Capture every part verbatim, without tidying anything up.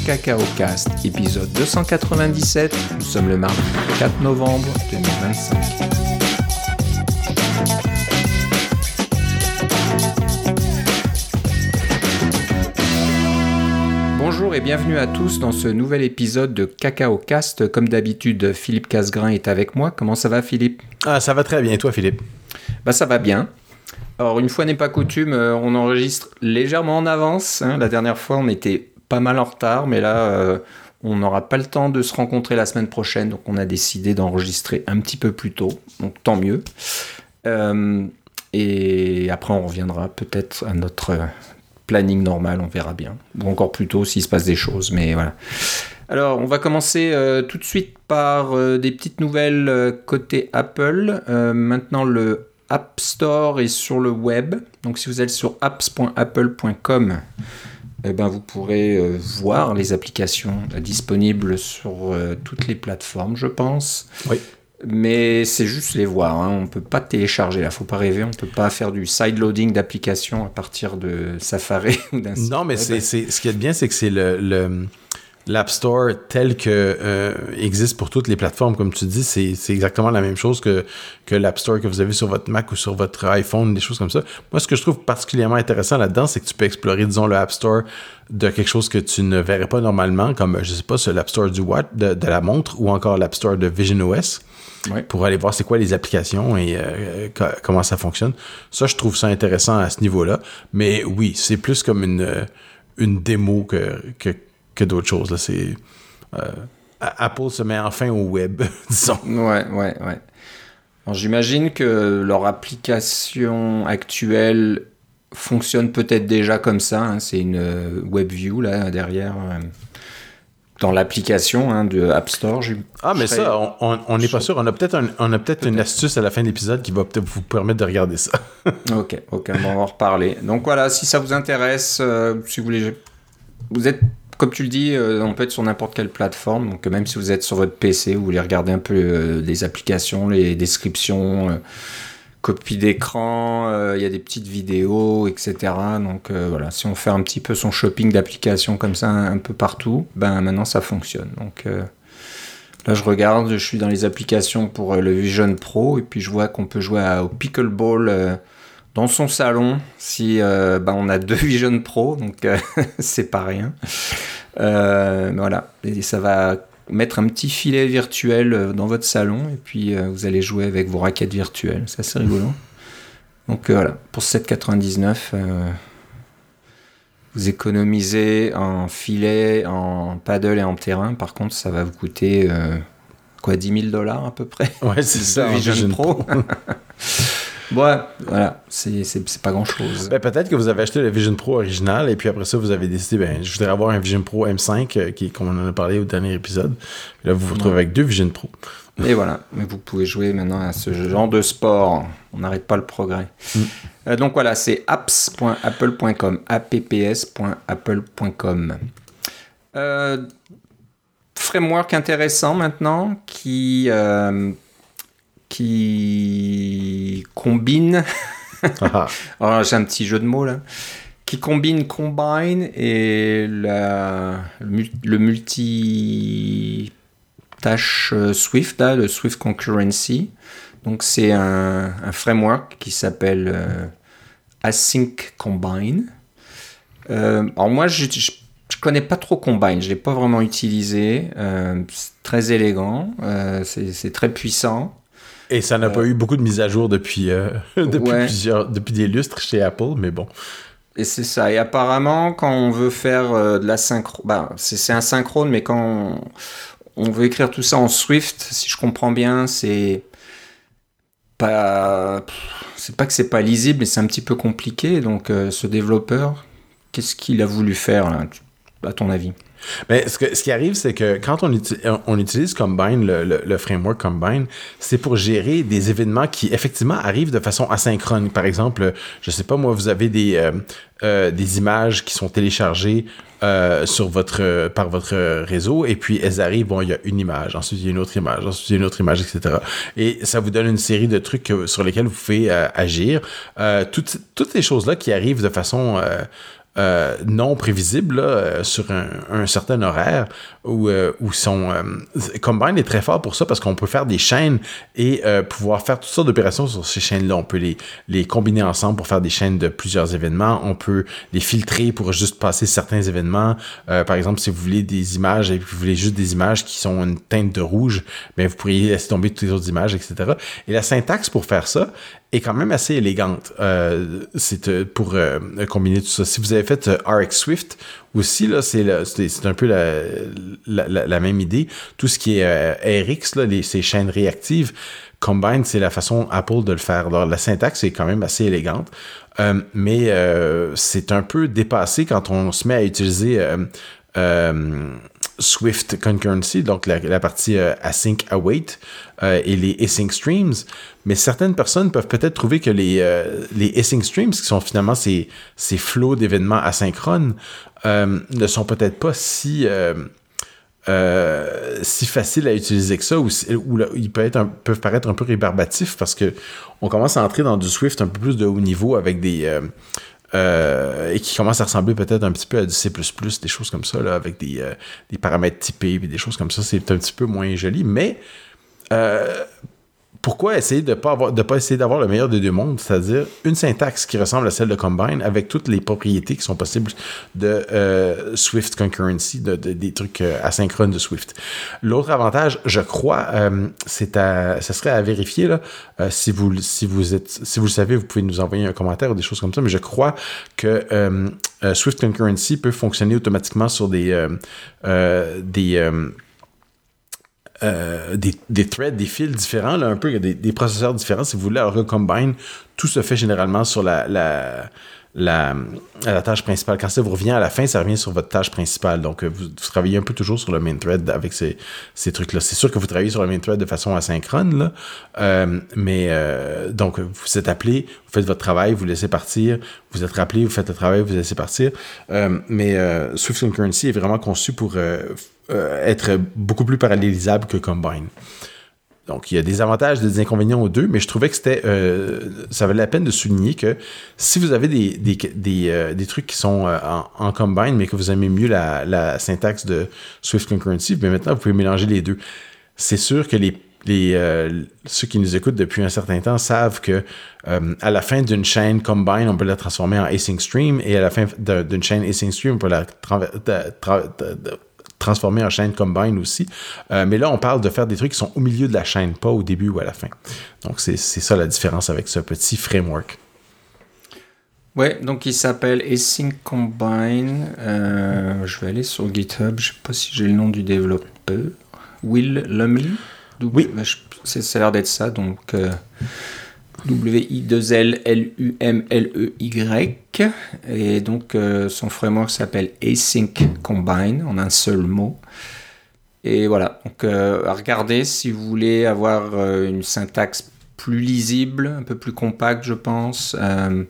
CacaoCast, épisode deux cent quatre-vingt-dix-sept. Nous sommes le mardi quatre novembre deux mille vingt-cinq. Bonjour et bienvenue à tous dans ce nouvel épisode de CacaoCast. Comme d'habitude, Philippe Casgrain est avec moi. Comment ça va, Philippe ? Ah, ça va très bien. Et toi, Philippe ? Bah, ça va bien. Alors, une fois n'est pas coutume, on enregistre légèrement en avance. Hein. La dernière fois, on était pas mal en retard, mais là, euh, on n'aura pas le temps de se rencontrer la semaine prochaine. Donc, on a décidé d'enregistrer un petit peu plus tôt. Donc, tant mieux. Euh, et après, on reviendra peut-être à notre planning normal, on verra bien. Ou encore plus tôt s'il se passe des choses, mais voilà. Alors, on va commencer euh, tout de suite par euh, des petites nouvelles euh, côté Apple. Euh, maintenant, le App Store est sur le web. Donc, si vous allez sur apps point apple point com, eh ben, vous pourrez euh, voir les applications euh, disponibles sur euh, toutes les plateformes, je pense. Oui. Mais c'est juste les voir, hein. On ne peut pas télécharger, là, faut pas rêver, on ne peut pas faire du sideloading d'applications à partir de Safari ou d'un site. Non, mais c'est, c'est, ce qui est bien, c'est que c'est le, le, l'App Store tel que euh, existe pour toutes les plateformes, comme tu dis, c'est, c'est exactement la même chose que, que l'App Store que vous avez sur votre Mac ou sur votre iPhone, des choses comme ça. Moi, ce que je trouve particulièrement intéressant là-dedans, c'est que tu peux explorer, disons, le App Store de quelque chose que tu ne verrais pas normalement, comme, je sais pas, sur l'App Store du Watch, de, de la montre, ou encore l'App Store de visionOS. Ouais. Pour aller voir c'est quoi les applications et euh, co- comment ça fonctionne. Ça, je trouve ça intéressant à ce niveau-là. Mais oui, c'est plus comme une, une démo que, que, que d'autres choses. Là. C'est, euh, Apple se met enfin au web, disons. Ouais, ouais, ouais. Alors, j'imagine que leur application actuelle fonctionne peut-être déjà comme ça. Hein. C'est une WebView, là, derrière... Euh... dans l'application hein, de App Store. Je, ah, mais je ça, on n'est pas sûr. On a peut-être, un, on a peut-être, peut-être une astuce à la fin de l'épisode qui va peut-être vous permettre de regarder ça. ok, ok, bon, on va en reparler. Donc voilà, si ça vous intéresse, euh, si vous voulez... Vous êtes, comme tu le dis, euh, on peut être sur n'importe quelle plateforme. Donc même si vous êtes sur votre P C, vous voulez regarder un peu euh, les applications, les descriptions... Euh, copie d'écran, il euh, y a des petites vidéos, et cetera. Donc euh, voilà, si on fait un petit peu son shopping d'applications comme ça un, un peu partout, ben maintenant ça fonctionne. Donc euh, là je regarde, je suis dans les applications pour euh, le Vision Pro et puis je vois qu'on peut jouer à, au pickleball euh, dans son salon si euh, ben on a deux Vision Pro, donc euh, c'est pas rien. Euh, voilà, et ça va mettre un petit filet virtuel dans votre salon et puis euh, vous allez jouer avec vos raquettes virtuelles. C'est assez rigolo. Donc euh, voilà, pour sept quatre-vingt-dix-neuf, euh, vous économisez en filet, en paddle et en terrain. Par contre, ça va vous coûter euh, quoi, dix mille dollars à peu près. Ouais, c'est ça. Vision, Vision Pro. Pro. Ouais, voilà, c'est, c'est, c'est pas grand-chose. Ben, peut-être que vous avez acheté le Vision Pro original et puis après ça, vous avez décidé, ben, je voudrais avoir un Vision Pro M cinq, euh, qui, comme on en a parlé au dernier épisode. Et là, vous vous retrouvez ouais. avec deux Vision Pro. Et voilà, mais vous pouvez jouer maintenant à ce genre de sport. On n'arrête pas le progrès. Mm. Euh, donc voilà, c'est apps point apple point com, apps point apple point com. Euh, framework intéressant maintenant qui... Euh, qui combine, alors j'ai un petit jeu de mots là, qui combine Combine et la, le multi-tâche Swift, là, le Swift Concurrency. Donc c'est un, un framework qui s'appelle euh, Async Combine. Euh, alors moi je, je, je connais pas trop Combine, je l'ai pas vraiment utilisé. Euh, c'est très élégant, euh, c'est, c'est très puissant. Et ça n'a euh, pas eu beaucoup de mises à jour depuis, euh, depuis, ouais. plusieurs, depuis des lustres chez Apple, mais bon. Et c'est ça. Et apparemment, quand on veut faire euh, de la synchro... Bah, c'est, c'est asynchrone, mais quand on, on veut écrire tout ça en Swift, si je comprends bien, c'est pas... C'est pas que c'est pas lisible, mais c'est un petit peu compliqué. Donc, euh, ce développeur, qu'est-ce qu'il a voulu faire, là, à ton avis ? Mais ce, que, ce qui arrive, c'est que quand on, uti- on utilise Combine, le, le, le framework Combine, c'est pour gérer des événements qui, effectivement, arrivent de façon asynchrone. Par exemple, je sais pas, moi, vous avez des, euh, euh, des images qui sont téléchargées euh, sur votre, euh, par votre réseau, et puis elles arrivent, bon, il y a une image, ensuite il y a une autre image, ensuite il y a une autre image, et cetera. Et ça vous donne une série de trucs euh, sur lesquels vous pouvez euh, agir. Euh, toutes, toutes ces choses-là qui arrivent de façon... Euh, euh, non prévisibles là, sur un, un certain horaire où, euh, où sont... Euh, Combine est très fort pour ça parce qu'on peut faire des chaînes et euh, pouvoir faire toutes sortes d'opérations sur ces chaînes-là. On peut les, les combiner ensemble pour faire des chaînes de plusieurs événements. On peut les filtrer pour juste passer certains événements. Euh, par exemple, si vous voulez des images et que vous voulez juste des images qui sont une teinte de rouge, bien, vous pourriez laisser tomber toutes les autres images, et cetera. Et la syntaxe pour faire ça est quand même assez élégante. Euh, c'est euh, pour euh, combiner tout ça. Si vous avez fait euh, R X Swift aussi, là, c'est, le, c'est, c'est un peu la, la, la, la même idée. Tout ce qui est euh, R X, là, les, ces chaînes réactives, Combine, c'est la façon Apple de le faire. Alors, la syntaxe est quand même assez élégante, euh, mais euh, c'est un peu dépassé quand on se met à utiliser euh, euh, Swift Concurrency, donc la, la partie euh, Async Await euh, et les Async Streams. Mais certaines personnes peuvent peut-être trouver que les, euh, les Async Streams, qui sont finalement ces, ces flots d'événements asynchrones, euh, ne sont peut-être pas si... Euh, Euh, si facile à utiliser que ça, ou, ou là, ils peuvent, être un, peuvent paraître un peu rébarbatifs parce que on commence à entrer dans du Swift un peu plus de haut niveau avec des euh, euh, et qui commence à ressembler peut-être un petit peu à du C plus plus, des choses comme ça, là, avec des, euh, des paramètres typés et des choses comme ça. C'est un petit peu moins joli, mais euh, pourquoi essayer de ne pas, avoir, de pas essayer d'avoir le meilleur des deux mondes, c'est-à-dire une syntaxe qui ressemble à celle de Combine avec toutes les propriétés qui sont possibles de euh, Swift Concurrency, de, de, des trucs euh, asynchrones de Swift. L'autre avantage, je crois, euh, c'est à, ça serait à vérifier, là, euh, si, vous, si, vous êtes, si vous le savez, vous pouvez nous envoyer un commentaire ou des choses comme ça, mais je crois que euh, euh, Swift Concurrency peut fonctionner automatiquement sur des... Euh, euh, des euh, Euh, des, des threads, des fils différents, là, un peu, des, des processeurs différents, si vous voulez. Alors que Combine, tout se fait généralement sur la, la, la, la tâche principale. Quand ça vous revient à la fin, ça revient sur votre tâche principale. Donc, vous, vous travaillez un peu toujours sur le main thread avec ces, ces trucs-là. C'est sûr que vous travaillez sur le main thread de façon asynchrone, là, euh, mais euh, donc, vous êtes appelé, vous faites votre travail, vous laissez partir, vous êtes rappelé, vous faites le travail, vous laissez partir. Euh, mais euh, Swift Concurrency est vraiment conçu pour... Euh, Euh, être beaucoup plus parallélisable que Combine. Donc, il y a des avantages et des inconvénients aux deux, mais je trouvais que c'était, euh, ça valait la peine de souligner que si vous avez des, des, des, euh, des trucs qui sont euh, en, en Combine, mais que vous aimez mieux la, la syntaxe de Swift Concurrency, bien maintenant, vous pouvez mélanger les deux. C'est sûr que les, les, euh, ceux qui nous écoutent depuis un certain temps savent que euh, à la fin d'une chaîne Combine, on peut la transformer en Async Stream, et à la fin d'une chaîne Async Stream, on peut la tra- tra- tra- tra- transformer en chaîne Combine aussi. Euh, mais là, on parle de faire des trucs qui sont au milieu de la chaîne, pas au début ou à la fin. Donc, c'est, c'est ça la différence avec ce petit framework. Ouais, donc il s'appelle Async Combine. Euh, je vais aller sur GitHub. Je ne sais pas si j'ai le nom du développeur. Will Lumley. Oui. C'est, ça a l'air d'être ça. Donc, euh, W I deux L L U M L E Y. Et donc, euh, son framework s'appelle Async Combine, en un seul mot. Et voilà, donc euh, à regarder si vous voulez avoir euh, une syntaxe plus lisible, un peu plus compacte, je pense. Euh,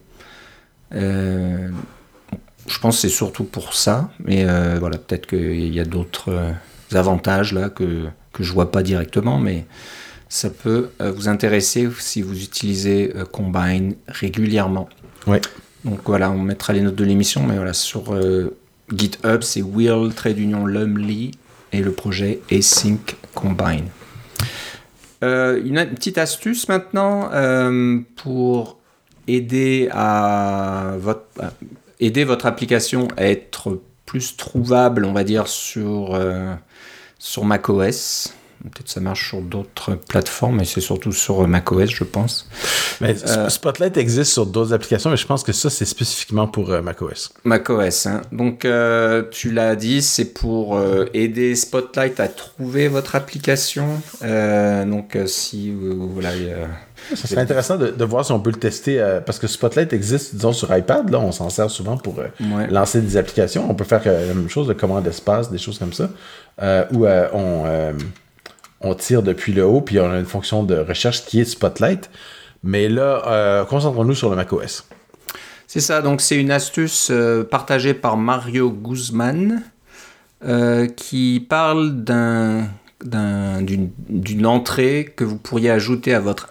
euh, je pense que c'est surtout pour ça. Mais euh, voilà, peut-être qu'il y a d'autres euh, avantages là que, que je ne vois pas directement, mais... ça peut euh, vous intéresser si vous utilisez euh, Combine régulièrement. Ouais. Donc voilà, on mettra les notes de l'émission, mais voilà, sur euh, GitHub, c'est Will Trade Union Lumley et le projet Async Combine. Euh, une, une petite astuce maintenant euh, pour aider à votre à aider votre application à être plus trouvable, on va dire, sur euh, sur macOS. Peut-être ça marche sur d'autres plateformes, mais c'est surtout sur macOS, je pense. Mais euh, Spotlight existe sur d'autres applications, mais je pense que ça, c'est spécifiquement pour euh, macOS. macOS, hein. Donc, euh, tu l'as dit, c'est pour euh, aider Spotlight à trouver votre application. Euh, donc, euh, si vous... Voilà, euh, ça serait intéressant de, de voir si on peut le tester, euh, parce que Spotlight existe, disons, sur iPad. Là, on s'en sert souvent pour euh, ouais. lancer des applications. On peut faire euh, la même chose, de commande d'espace, des choses comme ça, euh, où euh, on... Euh, on tire depuis le haut, puis on a une fonction de recherche qui est Spotlight. Mais là, euh, concentrons-nous sur le macOS. C'est ça, donc c'est une astuce euh, partagée par Mario Guzman euh, qui parle d'un, d'un, d'une, d'une entrée que vous pourriez ajouter à votre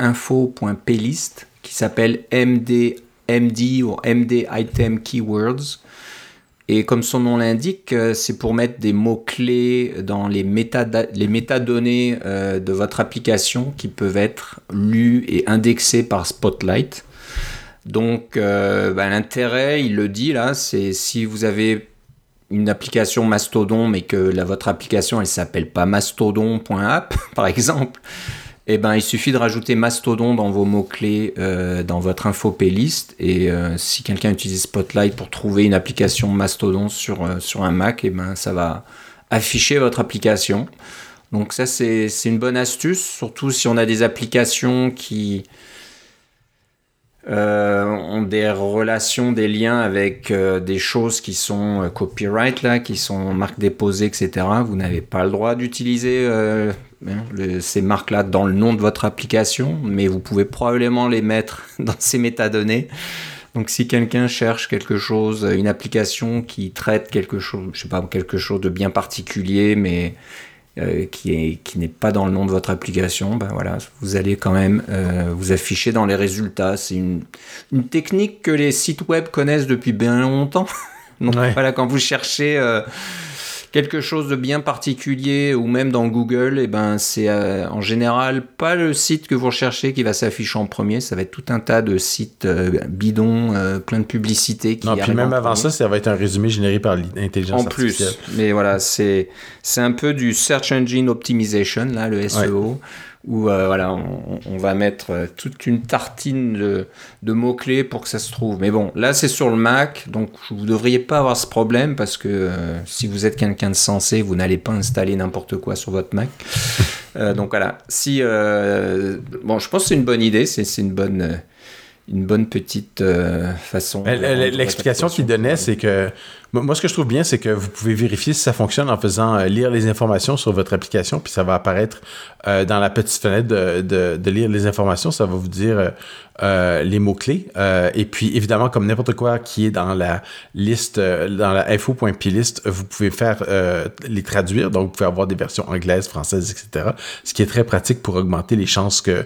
info.plist qui s'appelle M D, M D ou M D Item Keywords Et comme son nom l'indique, euh, c'est pour mettre des mots-clés dans les, métada- les métadonnées euh, de votre application qui peuvent être lus et indexés par Spotlight. Donc, euh, bah, l'intérêt, il le dit là, c'est si vous avez une application Mastodon, mais que la, votre application, elle ne s'appelle pas mastodon point app, par exemple, eh ben, il suffit de rajouter Mastodon dans vos mots-clés euh, dans votre info playlist. Et euh, si quelqu'un utilise Spotlight pour trouver une application Mastodon sur, euh, sur un Mac, eh ben, ça va afficher votre application. Donc ça, c'est, c'est une bonne astuce, surtout si on a des applications qui euh, ont des relations, des liens avec euh, des choses qui sont euh, copyright, là, qui sont marques déposées, et cetera. Vous n'avez pas le droit d'utiliser euh, hein, le, ces marques-là dans le nom de votre application, mais vous pouvez probablement les mettre dans ces métadonnées. Donc si quelqu'un cherche quelque chose, une application qui traite quelque chose, je sais pas, quelque chose de bien particulier, mais Euh, qui est qui n'est pas dans le nom de votre application, ben voilà, vous allez quand même euh, vous afficher dans les résultats. C'est une, une technique que les sites web connaissent depuis bien longtemps. Donc ouais. Voilà, quand vous cherchez euh, quelque chose de bien particulier ou même dans Google, et ben c'est euh, en général pas le site que vous recherchez qui va s'afficher en premier. Ça va être tout un tas de sites euh, bidons, euh, plein de publicités qui non, puis même avant ça, ça va être un résumé généré par l'intelligence en artificielle. En plus, mais voilà, c'est c'est un peu du Search Engine Optimization, là, le S E O. Ouais. Où euh, voilà, on, on va mettre euh, toute une tartine de, de mots-clés pour que ça se trouve. Mais bon, là, c'est sur le Mac, donc vous ne devriez pas avoir ce problème parce que euh, si vous êtes quelqu'un de sensé, vous n'allez pas installer n'importe quoi sur votre Mac. euh, donc voilà, si... Euh, bon, je pense que c'est une bonne idée, c'est, c'est une bonne... Euh, une bonne petite euh, façon. L'explication qu'il donnait, c'est que moi, ce que je trouve bien, c'est que vous pouvez vérifier si ça fonctionne en faisant euh, lire les informations sur votre application, puis ça va apparaître euh, dans la petite fenêtre de, de, de lire les informations. Ça va vous dire euh, les mots-clés. Euh, et puis, évidemment, comme n'importe quoi qui est dans la liste, euh, dans la info.plist, vous pouvez faire euh, les traduire. Donc, vous pouvez avoir des versions anglaises, françaises, et cetera. Ce qui est très pratique pour augmenter les chances que,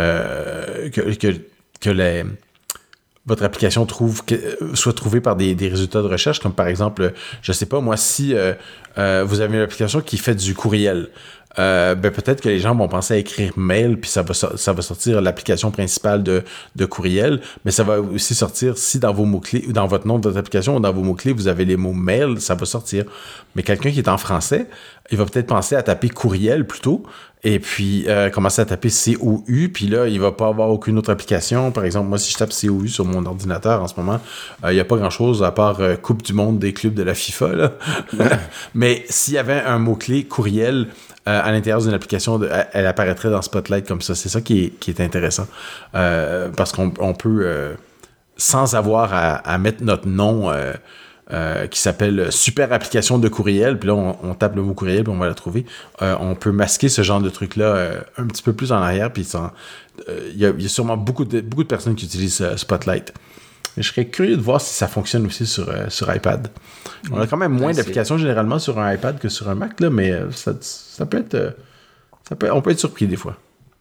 euh, que, que que les, votre application trouve, que, soit trouvée par des, des résultats de recherche, comme par exemple, je sais pas, moi, si euh, euh, vous avez une application qui fait du courriel, euh, ben peut-être que les gens vont penser à écrire mail, puis ça va, ça va sortir l'application principale de, de courriel, mais ça va aussi sortir si dans vos mots-clés, ou dans votre nom de votre application, ou dans vos mots-clés, vous avez les mots mail, ça va sortir. Mais quelqu'un qui est en français, il va peut-être penser à taper courriel plutôt, et puis euh, commencer à taper C O U, puis là, il va pas avoir aucune autre application. Par exemple, moi, si je tape C O U sur mon ordinateur en ce moment, il euh, n'y a pas grand-chose à part euh, Coupe du monde des clubs de la FIFA, là. Mais s'il y avait un mot-clé courriel euh, à l'intérieur d'une application, de, elle apparaîtrait dans Spotlight comme ça. C'est ça qui est, qui est intéressant. Euh, parce qu'on on peut, euh, sans avoir à, à mettre notre nom... Euh, Euh, qui s'appelle Super application de courriel, puis là on, on tape le mot courriel puis on va la trouver. Euh, on peut masquer ce genre de truc-là euh, un petit peu plus en arrière, puis il euh, y, y a sûrement beaucoup de, beaucoup de personnes qui utilisent euh, Spotlight. Mais je serais curieux de voir si ça fonctionne aussi sur, euh, sur iPad. On a quand même moins ouais, d'applications c'est... généralement sur un iPad que sur un Mac, là, mais euh, ça, ça peut être... Euh, ça peut, on peut être surpris des fois.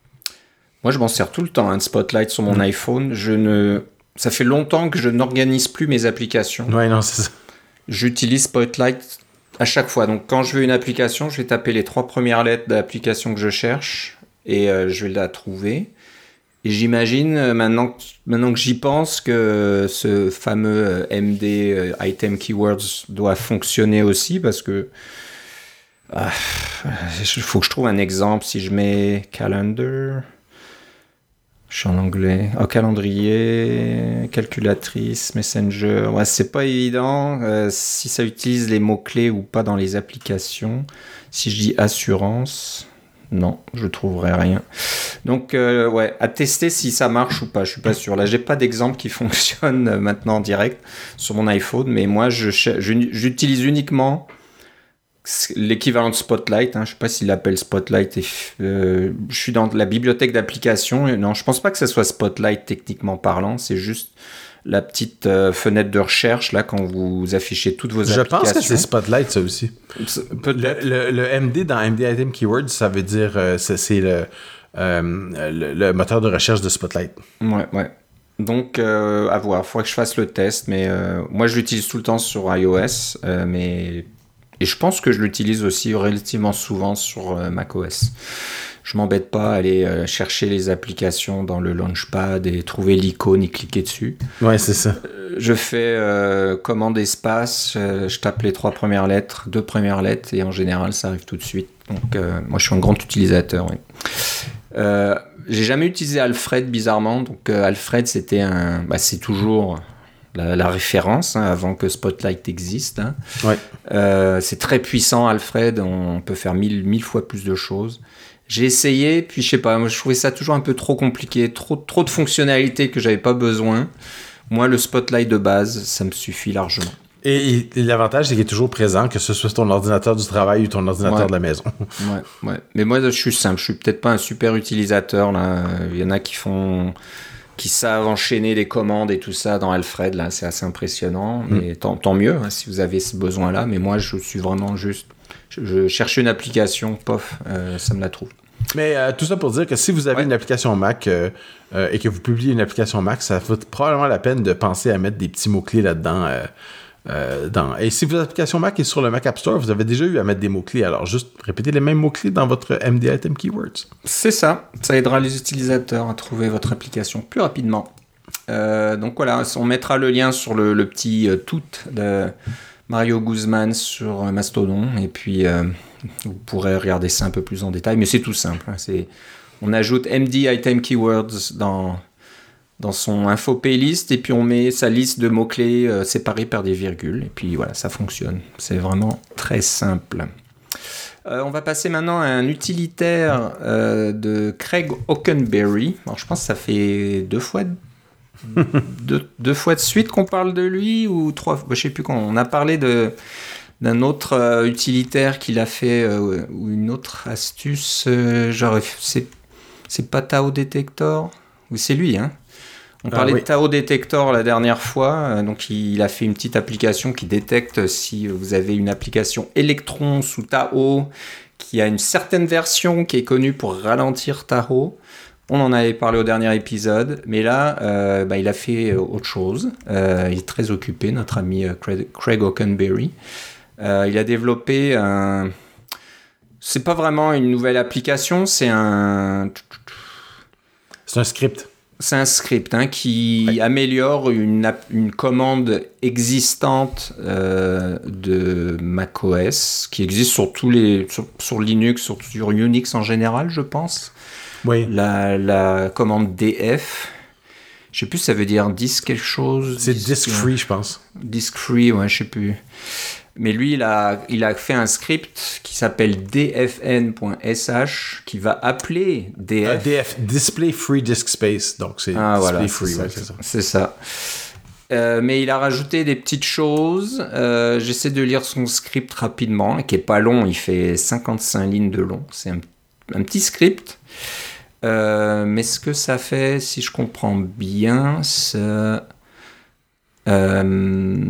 Moi je m'en sers tout le temps, hein, de Spotlight sur mon mmh. iPhone. Je ne... Ça fait longtemps que je n'organise plus mes applications. Ouais, non, c'est ça. J'utilise Spotlight à chaque fois. Donc, quand je veux une application, je vais taper les trois premières lettres de l'application que je cherche et euh, je vais la trouver. Et j'imagine, maintenant, maintenant que j'y pense, que ce fameux M D, euh, Item Keywords, doit fonctionner aussi parce que il ah, faut que je trouve un exemple. Si je mets Calendar... Je suis en anglais. Oh, calendrier, calculatrice, Messenger. Ouais, c'est pas évident euh, si ça utilise les mots-clés ou pas dans les applications. Si je dis assurance, non, je trouverai rien. Donc, euh, ouais, à tester si ça marche ou pas. Je suis pas sûr. Là, j'ai pas d'exemple qui fonctionne maintenant en direct sur mon iPhone, mais moi, je, je, j'utilise uniquement l'équivalent de Spotlight, hein, je ne sais pas s'il l'appelle Spotlight. Et, euh, je suis dans la bibliothèque d'applications. Non, je ne pense pas que ce soit Spotlight techniquement parlant. C'est juste la petite euh, fenêtre de recherche là quand vous affichez toutes vos je applications. Je pense que c'est Spotlight ça aussi. Le, le, le M D dans M D Item Keywords, ça veut dire euh, c'est, c'est le, euh, le, le moteur de recherche de Spotlight. Ouais, ouais. Donc, euh, à voir. Il faudrait que je fasse le test. Mais euh, moi, je l'utilise tout le temps sur iOS. Euh, mais... Et je pense que je l'utilise aussi relativement souvent sur euh, macOS. Je m'embête pas à aller euh, chercher les applications dans le Launchpad et trouver l'icône et cliquer dessus. Ouais, c'est ça. Euh, je fais euh, commande espace, euh, je tape les trois premières lettres, deux premières lettres, et en général, ça arrive tout de suite. Donc, euh, moi, je suis un grand utilisateur. Oui. Euh, j'ai jamais utilisé Alfred, bizarrement. Donc, euh, Alfred, c'était un... Bah, c'est toujours... La, la référence, hein, avant que Spotlight existe. Hein. Ouais. Euh, c'est très puissant, Alfred. On peut faire mille, mille fois plus de choses. J'ai essayé, puis je sais pas, moi je trouvais ça toujours un peu trop compliqué, trop, trop de fonctionnalités que j'avais pas besoin. Moi, le Spotlight de base, ça me suffit largement. Et, et l'avantage, c'est qu'il est toujours présent, que ce soit ton ordinateur du travail ou ton ordinateur ouais. de la maison. ouais, ouais. Mais moi, je suis simple. Je suis peut-être pas un super utilisateur, là. Il y en a qui font... qui savent enchaîner les commandes et tout ça dans Alfred, là, c'est assez impressionnant. Mm. Mais tant, tant mieux, hein, si vous avez ce besoin-là. Mais moi, je suis vraiment juste... Je, je cherche une application, pof, euh, ça me la trouve. Mais euh, tout ça pour dire que si vous avez ouais. une application Mac euh, euh, et que vous publiez une application Mac, ça vaut probablement la peine de penser à mettre des petits mots-clés là-dedans. Euh, euh, dans... Et si votre application Mac est sur le Mac App Store, vous avez déjà eu à mettre des mots-clés. Alors juste répétez les mêmes mots-clés dans votre M D Item Keywords. C'est ça. Ça aidera les utilisateurs à trouver votre application plus rapidement. Euh, donc voilà, on mettra le lien sur le, le petit euh, tout de Mario Guzman sur Mastodon. Et puis... Euh, vous pourrez regarder ça un peu plus en détail, mais c'est tout simple. Hein. C'est... On ajoute M D Item Keywords dans, dans son info playlist et puis on met sa liste de mots-clés euh, séparés par des virgules. Et puis voilà, ça fonctionne. C'est vraiment très simple. Euh, on va passer maintenant à un utilitaire euh, de Craig Hockenberry. Alors, je pense que ça fait deux fois, deux, deux fois de suite qu'on parle de lui ou trois fois. Je ne sais plus quand. On a parlé de... d'un autre euh, utilitaire qu'il a fait, euh, ou une autre astuce, euh, genre, c'est, c'est pas Tao Detector, ou c'est lui, hein. On parlait ah, oui. de Tao Detector la dernière fois, euh, donc il, il a fait une petite application qui détecte si vous avez une application Electron sous Tahoe, qui a une certaine version qui est connue pour ralentir Tahoe. On en avait parlé au dernier épisode, mais là, euh, bah, il a fait autre chose. Euh, il est très occupé, notre ami Craig, Craig Hockenberry. Euh, il a développé un... C'est pas vraiment une nouvelle application, c'est un... C'est un script. C'est un script hein, qui ouais. améliore une, une commande existante euh, de macOS, qui existe sur tous les... sur, sur Linux, sur, sur Unix en général, je pense. Oui. La, la commande D F... Je sais plus si ça veut dire disk quelque chose. C'est disk free, je pense. Disk free, ouais, je sais plus. Mais lui, il a, il a fait un script qui s'appelle D F N point S H qui va appeler D F. Uh, D F, Display Free Disk Space. Donc, c'est ah, Display voilà, Free. C'est, ouais, ça, c'est ça. C'est ça. Euh, mais il a rajouté des petites choses. Euh, j'essaie de lire son script rapidement, qui est pas long. Il fait cinquante-cinq lignes de long. C'est un, un petit script. Euh, mais ce que ça fait, si je comprends bien, ça... Euh...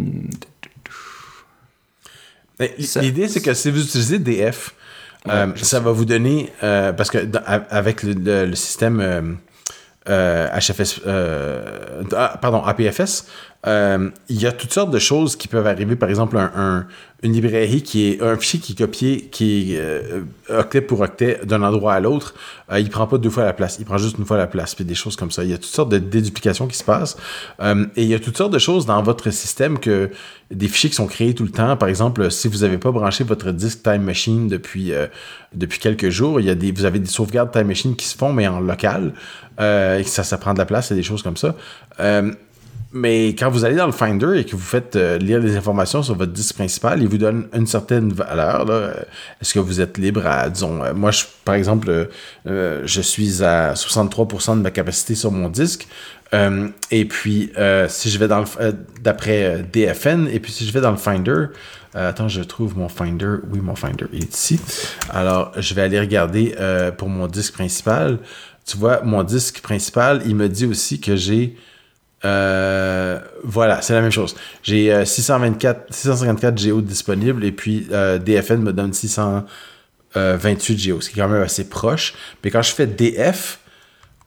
L'idée, c'est que si vous utilisez D F, ouais, euh, ça va vous donner... Euh, parce que dans, avec le, le, le système euh, euh, H F S... Euh, pardon, A P F S, euh, il y a toutes sortes de choses qui peuvent arriver. Par exemple, un, un, une librairie qui est... Un fichier qui est copié, qui est euh, octet pour octet d'un endroit à l'autre, euh, il ne prend pas deux fois la place. Il prend juste une fois la place, puis des choses comme ça. Il y a toutes sortes de déduplications qui se passent. Euh, et il y a toutes sortes de choses dans votre système que... Des fichiers qui sont créés tout le temps. Par exemple, si vous n'avez pas branché votre disque Time Machine depuis, euh, depuis quelques jours, il y a des, vous avez des sauvegardes Time Machine qui se font, mais en local. Euh, et ça, ça prend de la place et des choses comme ça. Euh, mais quand vous allez dans le Finder et que vous faites euh, lire des informations sur votre disque principal, il vous donne une certaine valeur. Là. Est-ce que vous êtes libre à, disons, euh, moi, je, par exemple, euh, je suis à soixante-trois pour cent de ma capacité sur mon disque. Euh, et puis, euh, si je vais dans le, euh, d'après euh, D F N, et puis si je vais dans le Finder, euh, attends, je trouve mon Finder. Oui, mon Finder il est ici. Alors, je vais aller regarder euh, pour mon disque principal. Tu vois, mon disque principal, il me dit aussi que j'ai... Euh, voilà, c'est la même chose. J'ai euh, six cent vingt-quatre, six cent cinquante-quatre Go disponibles, et puis euh, D F N me donne six cent vingt-huit Go, ce qui est quand même assez proche. Mais quand je fais D F...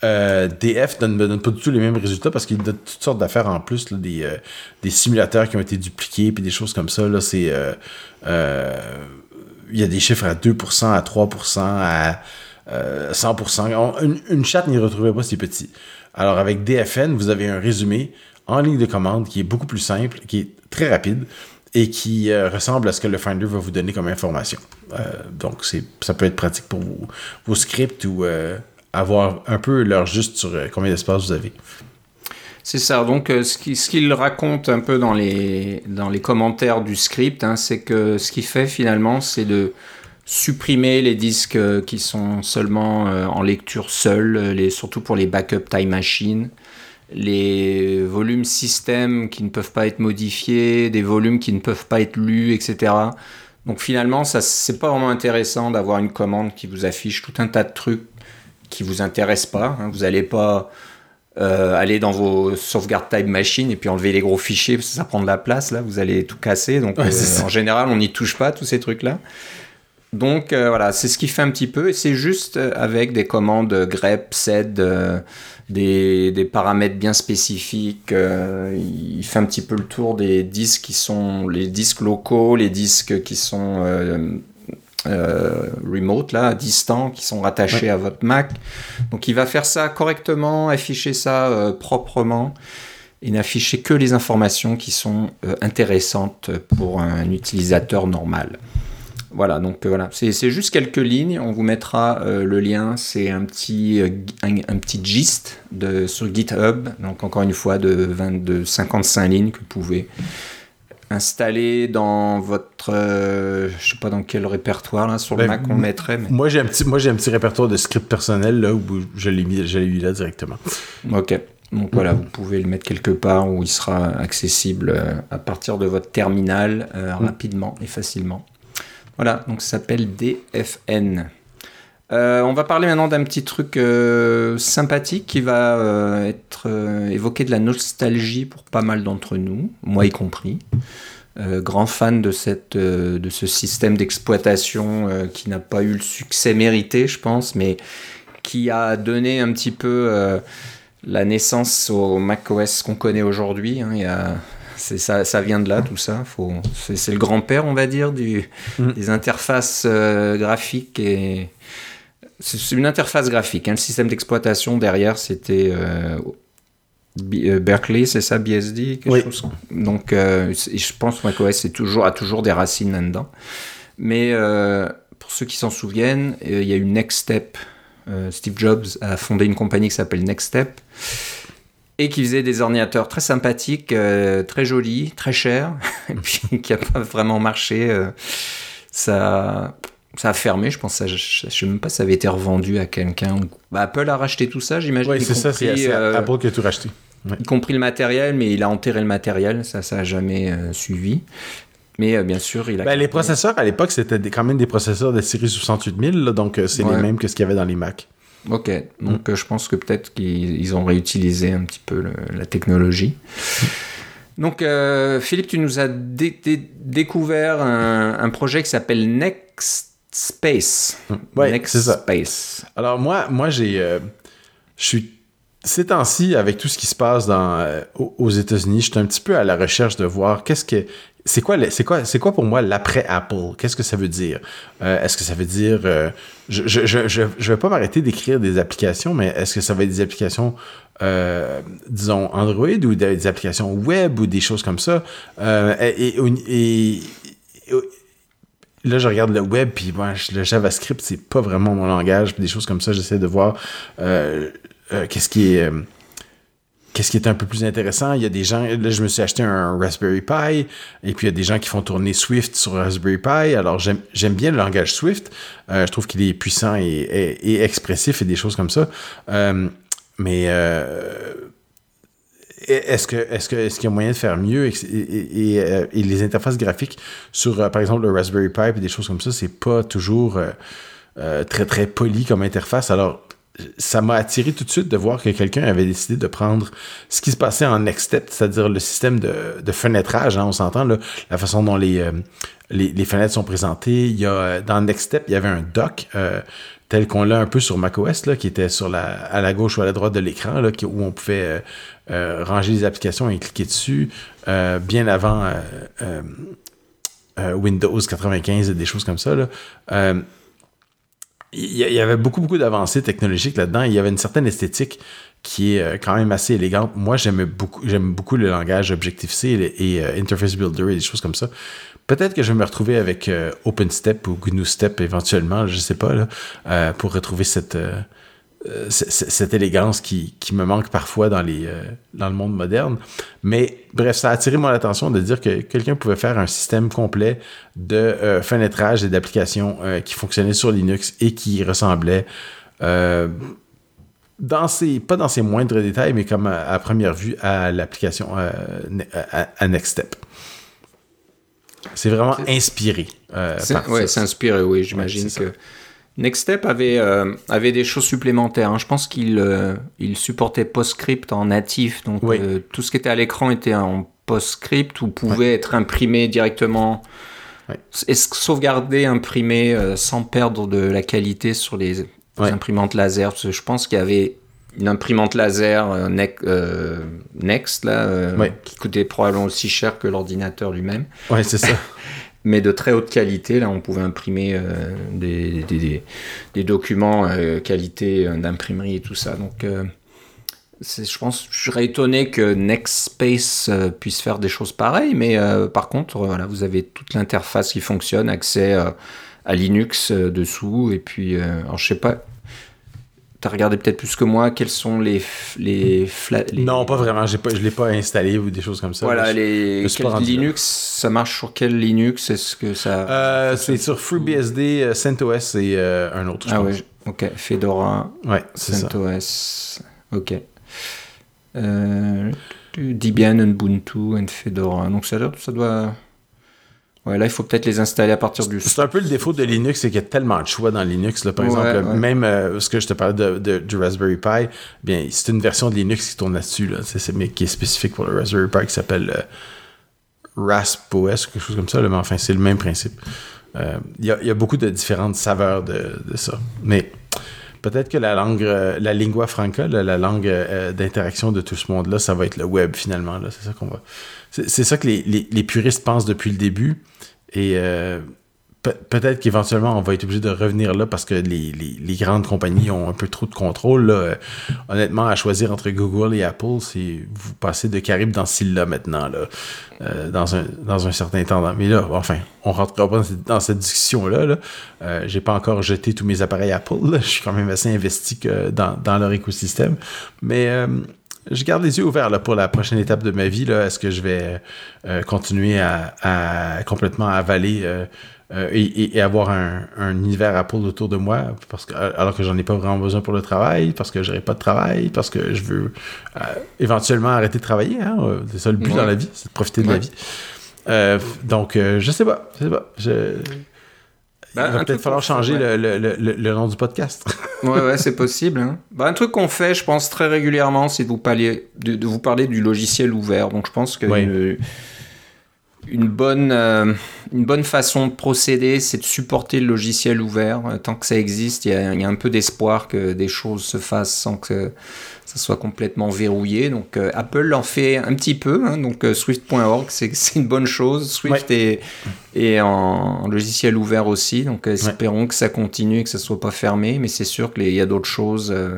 Euh, D F ne donne, donne pas du tout les mêmes résultats parce qu'il donne toutes sortes d'affaires en plus, là, des, euh, des simulateurs qui ont été dupliqués puis des choses comme ça. Là, c'est, euh, euh, il y a des chiffres à deux pour cent, à trois pour cent, à euh, cent pour cent. On, une, une chatte n'y retrouvait pas si petit. Alors avec D F N, vous avez un résumé en ligne de commande qui est beaucoup plus simple, qui est très rapide et qui euh, ressemble à ce que le Finder va vous donner comme information. Euh, donc c'est, ça peut être pratique pour vos, vos scripts ou euh, avoir un peu l'heure juste sur euh, combien d'espace vous avez. C'est ça. Donc, euh, ce qu'il ce qu'il raconte un peu dans les, dans les commentaires du script, hein, c'est que ce qu'il fait finalement, c'est de supprimer les disques euh, qui sont seulement euh, en lecture seule, les, surtout pour les backup time machine, les volumes système qui ne peuvent pas être modifiés, des volumes qui ne peuvent pas être lus, et cetera. Donc finalement, ça, c'est pas vraiment intéressant d'avoir une commande qui vous affiche tout un tas de trucs qui vous intéressent pas. Hein. Vous n'allez pas euh, aller dans vos sauvegarde time machine et puis enlever les gros fichiers parce que ça prend de la place. Là, vous allez tout casser. Donc ouais, euh, en général, on n'y touche pas tous ces trucs-là. Donc euh, voilà, c'est ce qu'il fait un petit peu. Et c'est juste avec des commandes grep, sed, euh, des, des paramètres bien spécifiques. Euh, il fait un petit peu le tour des disques qui sont les disques locaux, les disques qui sont euh, euh, remote, là, distants, qui sont rattachés ouais. à votre Mac. Donc il va faire ça correctement, afficher ça euh, proprement et n'afficher que les informations qui sont euh, intéressantes pour un utilisateur normal. Voilà, donc euh, voilà, c'est, c'est juste quelques lignes. On vous mettra euh, le lien. C'est un petit, euh, un, un petit gist de, sur GitHub. Donc encore une fois, de, vingt, de cinquante-cinq lignes que vous pouvez installer dans votre, euh, je sais pas dans quel répertoire là sur le ben, Mac on le mettrait. Mais... Moi j'ai un petit, moi j'ai un petit répertoire de script personnel là où je l'ai mis, je l'ai mis là directement. Ok. Donc voilà, vous pouvez le mettre quelque part où il sera accessible euh, à partir de votre terminal euh, mm. rapidement et facilement. Voilà, donc ça s'appelle D F N. Euh, on va parler maintenant d'un petit truc euh, sympathique qui va euh, être euh, évoquer de la nostalgie pour pas mal d'entre nous, moi y compris. Euh, grand fan de, cette, euh, de ce système d'exploitation euh, qui n'a pas eu le succès mérité, je pense, mais qui a donné un petit peu euh, la naissance au macOS qu'on connaît aujourd'hui. Hein. Il y a... C'est ça, ça vient de là, tout ça. Faut, c'est, c'est le grand-père, on va dire, du, mmh. des interfaces euh, graphiques. Et... C'est, c'est une interface graphique. Hein. Le système d'exploitation derrière, c'était euh, B- Berkeley, c'est ça, B S D quelque oui. chose. Donc, euh, je pense que macOS c'est toujours, a toujours des racines là-dedans. Mais euh, pour ceux qui s'en souviennent, il y a eu Next Step. Euh, Steve Jobs a fondé une compagnie qui s'appelle Next Step. Et qui faisait des ordinateurs très sympathiques, euh, très jolis, très chers, et puis qui n'a pas vraiment marché. Euh, ça, ça a fermé, je pense. Ça, je ne sais même pas si ça avait été revendu à quelqu'un. Bah, Apple a racheté tout ça, j'imagine. Oui, c'est compris, ça, c'est, c'est euh, Apple qui a tout racheté. Ouais. Y compris le matériel, mais il a enterré le matériel, ça, ça n'a jamais euh, suivi. Mais euh, bien sûr, il a... Ben, les processeurs, à l'époque, c'était des, quand même des processeurs de série soixante-huit mille, là, donc euh, c'est ouais. les mêmes que ce qu'il y avait dans les Mac. Ok, donc mm. euh, je pense que peut-être qu'ils ils ont réutilisé un petit peu le, la technologie. Donc euh, Philippe, tu nous as dé- dé- découvert un, un projet qui s'appelle Next Space. Ouais, Next c'est ça. Space. Alors moi, moi j'ai, euh, je suis ces temps-ci avec tout ce qui se passe dans, euh, aux États-Unis, je suis un petit peu à la recherche de voir qu'est-ce que C'est quoi, c'est, quoi, c'est quoi pour moi l'après Apple? Qu'est-ce que ça veut dire? Euh, est-ce que ça veut dire... Euh, je je, je, je, je vais pas m'arrêter d'écrire des applications, mais est-ce que ça va être des applications, euh, disons, Android ou des applications web ou des choses comme ça? Euh, et, et, et, et là, je regarde le web, puis bon, le JavaScript, c'est pas vraiment mon langage, puis des choses comme ça, j'essaie de voir euh, euh, qu'est-ce qui est... Euh, Qu'est-ce qui est un peu plus intéressant? Il y a des gens... Là, je me suis acheté un Raspberry Pi, et puis il y a des gens qui font tourner Swift sur Raspberry Pi. Alors, j'aime, j'aime bien le langage Swift. Euh, je trouve qu'il est puissant et, et, et expressif et des choses comme ça. Euh, mais euh, est-ce que, est-ce que, est-ce qu'il y a moyen de faire mieux? Et, et, et, et les interfaces graphiques sur, par exemple, le Raspberry Pi et des choses comme ça, c'est pas toujours euh, euh, très, très poli comme interface. Alors, ça m'a attiré tout de suite de voir que quelqu'un avait décidé de prendre ce qui se passait en Next Step, c'est-à-dire le système de, de fenêtrage, hein, on s'entend, là, la façon dont les, euh, les, les fenêtres sont présentées. Il y a, dans Next Step, il y avait un dock, euh, tel qu'on l'a un peu sur macOS, là, qui était sur la, à la gauche ou à la droite de l'écran, là, qui, où on pouvait euh, euh, ranger les applications et cliquer dessus, euh, bien avant euh, euh, euh, Windows quatre-vingt-quinze et des choses comme ça. Là. Euh, il y, y avait beaucoup, beaucoup d'avancées technologiques là-dedans. Il y avait une certaine esthétique qui est quand même assez élégante. Moi, j'aime beaucoup, j'aime beaucoup le langage Objective-C et, et euh, Interface Builder et des choses comme ça. Peut-être que je vais me retrouver avec euh, OpenStep ou GNU-Step éventuellement, je sais pas, là, euh, pour retrouver cette, euh, c- c- cette élégance qui, qui me manque parfois dans, les, euh, dans le monde moderne. Mais bref, ça a attiré mon attention de dire que quelqu'un pouvait faire un système complet de euh, fenêtrage et d'applications euh, qui fonctionnaient sur Linux et qui ressemblait... Euh, Dans ses, pas dans ses moindres détails, mais comme à, à première vue à l'application euh, à, à NextStep. C'est vraiment c'est, inspiré. Euh, c'est, ouais, c'est inspiré, oui. J'imagine ouais, que NextStep avait, euh, avait des choses supplémentaires. Hein. Je pense qu'il euh, il supportait PostScript en natif. Donc, oui. euh, tout ce qui était à l'écran était en PostScript ou pouvait ouais. être imprimé directement. Ouais. Et sauvegarder, imprimé euh, sans perdre de la qualité sur les... les ouais. imprimantes laser, parce que je pense qu'il y avait une imprimante laser euh, ne- euh, Next là, euh, ouais. qui coûtait probablement aussi cher que l'ordinateur lui-même. Ouais, c'est ça. Mais de très haute qualité, là, on pouvait imprimer euh, des, des, des, des documents euh, qualité euh, d'imprimerie et tout ça. Donc, euh, c'est, je pense, je serais étonné que NextSpace euh, puisse faire des choses pareilles, mais euh, par contre, euh, voilà, vous avez toute l'interface qui fonctionne, accès euh, à Linux euh, dessous, et puis, euh, alors je sais pas, t'as regardé peut-être plus que moi, quels sont les... les, fla- les... Non, pas vraiment, j'ai pas, je l'ai pas installé ou des choses comme ça. Voilà, je, les quel Linux, ça marche sur quel Linux? Est-ce que ça... Euh, c'est sur FreeBSD, euh, CentOS et euh, un autre, je ah pense. ouais, ok, Fedora, ouais, c'est CentOS, ça. Ok. Euh, Debian, Ubuntu et Fedora, donc ça, ça doit... Ouais, là, il faut peut-être les installer à partir du... C'est un peu le défaut de Linux, c'est qu'il y a tellement de choix dans Linux. Là, par ouais, exemple, ouais. même euh, ce que je te parlais de, de, du Raspberry Pi, bien, c'est une version de Linux qui tourne là-dessus, là, c'est, c'est, mais qui est spécifique pour le Raspberry Pi, qui s'appelle euh, RaspOS ou quelque chose comme ça, là, mais enfin, c'est le même principe. Il euh, y, y a beaucoup de différentes saveurs de, de ça. Mais peut-être que la langue, euh, la lingua franca, là, la langue euh, d'interaction de tout ce monde-là, ça va être le web, finalement. Là, c'est ça qu'on va... C'est, c'est ça que les, les, les puristes pensent depuis le début. Et euh, pe- peut-être qu'éventuellement, on va être obligé de revenir là parce que les, les, les grandes compagnies ont un peu trop de contrôle. Là. Euh, honnêtement, à choisir entre Google et Apple, c'est vous passez de Caribe dans Scylla maintenant, là, euh, dans, un, dans un certain temps. Mais là, enfin, on rentrera pas dans cette, dans cette discussion-là. Là. Euh, j'ai pas encore jeté tous mes appareils Apple. Là. Je suis quand même assez investi que dans, dans leur écosystème. Mais... Euh, je garde les yeux ouverts là, pour la prochaine étape de ma vie. Là. Est-ce que je vais euh, continuer à, à complètement avaler euh, euh, et, et avoir un, un univers Apple autour de moi parce que, alors que j'en ai pas vraiment besoin pour le travail, parce que j'aurai pas de travail, parce que je veux euh, éventuellement arrêter de travailler. Hein? C'est ça le but ouais. dans la vie, c'est de profiter de ouais. la vie. Euh, donc, euh, je sais pas. Je sais pas. Je... Ben, il va peut-être falloir changer ouais. le, le, le, le nom du podcast. ouais, ouais, c'est possible. Hein. Ben, un truc qu'on fait, je pense, très régulièrement, c'est de vous parler, de, de vous parler du logiciel ouvert. Donc, je pense que ouais. une, une, bonne, euh, une bonne façon de procéder, c'est de supporter le logiciel ouvert. Tant que ça existe, il y a, il y a un peu d'espoir que des choses se fassent sans que ça soit complètement verrouillé. Donc, euh, Apple en fait un petit peu. Hein. Donc, euh, Swift point org, c'est, c'est une bonne chose. Swift ouais. est, est en, en logiciel ouvert aussi. Donc, euh, espérons ouais. que ça continue et que ça ne soit pas fermé. Mais c'est sûr qu'il y a d'autres choses. Euh,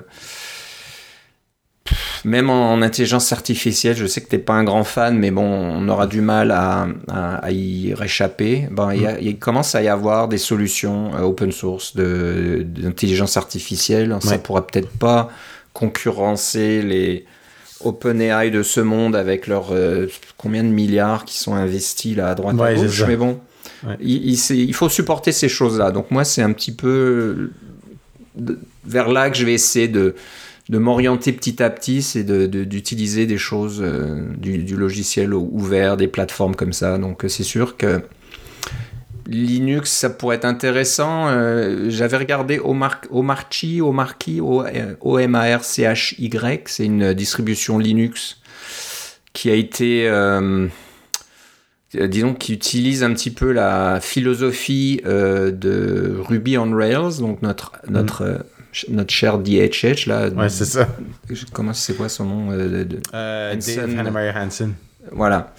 même en, en intelligence artificielle, je sais que tu n'es pas un grand fan, mais bon, on aura du mal à, à, à y réchapper. Ben, mm. il, y a, il commence à y avoir des solutions euh, open source de, d'intelligence artificielle. Ouais. Ça ne pourra peut-être pas concurrencer les OpenAI de ce monde avec leurs euh, combien de milliards qui sont investis là à droite ouais, à gauche, mais bon, ouais. il, il, il faut supporter ces choses-là. Donc moi, c'est un petit peu de, vers là que je vais essayer de, de m'orienter petit à petit, c'est de, de, d'utiliser des choses, euh, du, du logiciel ouvert, des plateformes comme ça. Donc c'est sûr que Linux, ça pourrait être intéressant. Euh, j'avais regardé Omar, Omarchy, Omarchy, O M A R C H Y. C'est une distribution Linux qui a été, euh, euh, disons, qui utilise un petit peu la philosophie euh, de Ruby on Rails, donc notre, mm. notre, euh, notre cher D H H, là. Ouais, c'est ça. Comment c'est quoi son nom euh, de, euh, Dave Hannemeyer Hansen. Voilà.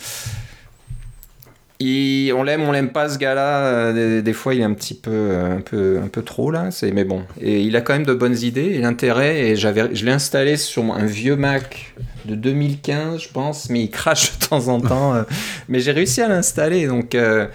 Et on l'aime, on l'aime pas ce gars-là. Euh, des, des fois, il est un petit peu, un peu, un peu trop là. C'est, mais bon. Et il a quand même de bonnes idées et l'intérêt. Et j'avais, je l'ai installé sur un vieux Mac de deux mille quinze, je pense, mais il crache de temps en temps. euh, mais j'ai réussi à l'installer, donc euh,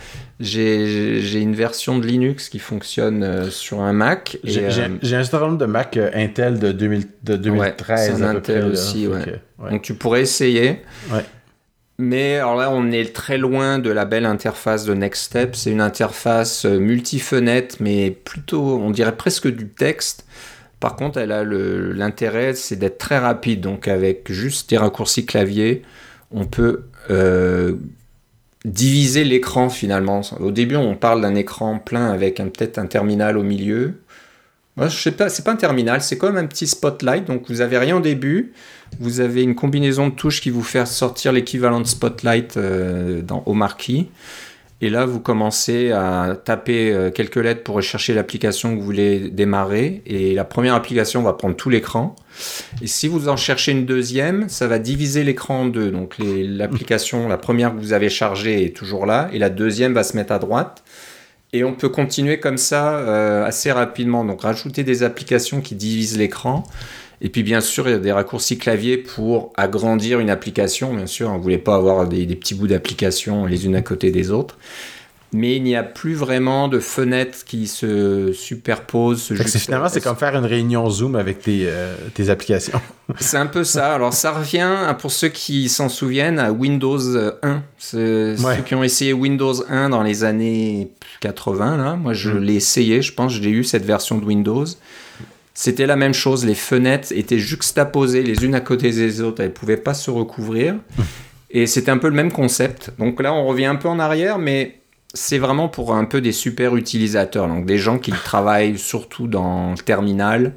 j'ai, j'ai une version de Linux qui fonctionne euh, sur un Mac. Et, j'ai, euh, j'ai, j'ai un certain nombre de Mac euh, Intel de, deux mille, de deux mille treize. Ouais, c'est un à peu Intel près, aussi, là, ouais. que, ouais. Donc tu pourrais essayer. Ouais. Mais alors là, on est très loin de la belle interface de NextStep. C'est une interface multi-fenêtre, mais plutôt, on dirait presque du texte. Par contre, elle a le, l'intérêt, c'est d'être très rapide. Donc, avec juste des raccourcis clavier, on peut euh, diviser l'écran finalement. Au début, on parle d'un écran plein avec un, peut-être un terminal au milieu. Moi, je sais pas, c'est pas un terminal, c'est comme un petit spotlight. Donc, vous n'avez rien au début. Vous avez une combinaison de touches qui vous fait sortir l'équivalent de spotlight euh, dans, au marquis. Et là, vous commencez à taper euh, quelques lettres pour rechercher l'application que vous voulez démarrer. Et la première application va prendre tout l'écran. Et si vous en cherchez une deuxième, ça va diviser l'écran en deux. Donc, les, l'application, la première que vous avez chargée est toujours là. Et la deuxième va se mettre à droite. Et on peut continuer comme ça euh, assez rapidement. Donc, rajouter des applications qui divisent l'écran. Et puis, bien sûr, il y a des raccourcis clavier pour agrandir une application. Bien sûr, on ne voulait pas avoir des, des petits bouts d'applications les unes à côté des autres. Mais il n'y a plus vraiment de fenêtres qui se superposent. Se c'est finalement, c'est comme faire une réunion Zoom avec tes, euh, tes applications. C'est un peu ça. Alors, ça revient, pour ceux qui s'en souviennent, à Windows un. C'est, ouais. Ceux qui ont essayé Windows un dans les années quatre-vingts, là. Moi, je mmh. l'ai essayé. Je pense que j'ai eu cette version de Windows. C'était la même chose, les fenêtres étaient juxtaposées les unes à côté des autres, elles ne pouvaient pas se recouvrir. Et c'était un peu le même concept. Donc là, on revient un peu en arrière, mais c'est vraiment pour un peu des super utilisateurs. Donc des gens qui travaillent surtout dans le terminal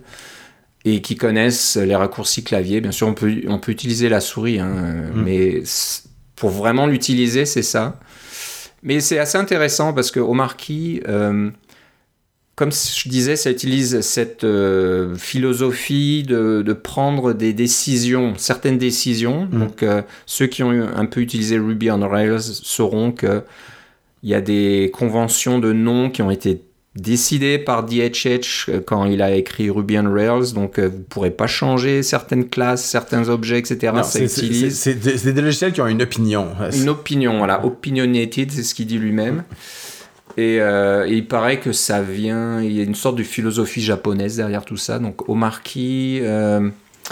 et qui connaissent les raccourcis clavier. Bien sûr, on peut, on peut utiliser la souris, hein, mmh. mais pour vraiment l'utiliser, c'est ça. Mais c'est assez intéressant parce qu'au marquis... Euh, Comme je disais, ça utilise cette euh, philosophie de, de prendre des décisions, certaines décisions. Mmh. Donc, euh, ceux qui ont un peu utilisé Ruby on Rails sauront qu'il y a des conventions de noms qui ont été décidées par D H H quand il a écrit Ruby on Rails. Donc, euh, vous ne pourrez pas changer certaines classes, certains objets, et cetera. Non, ça c'est, utilise... c'est, c'est, c'est des logiciels qui ont une opinion. Une opinion, voilà. Opinionated, c'est ce qu'il dit lui-même. Et, euh, et il paraît que ça vient, il y a une sorte de philosophie japonaise derrière tout ça. Donc au marquis, euh,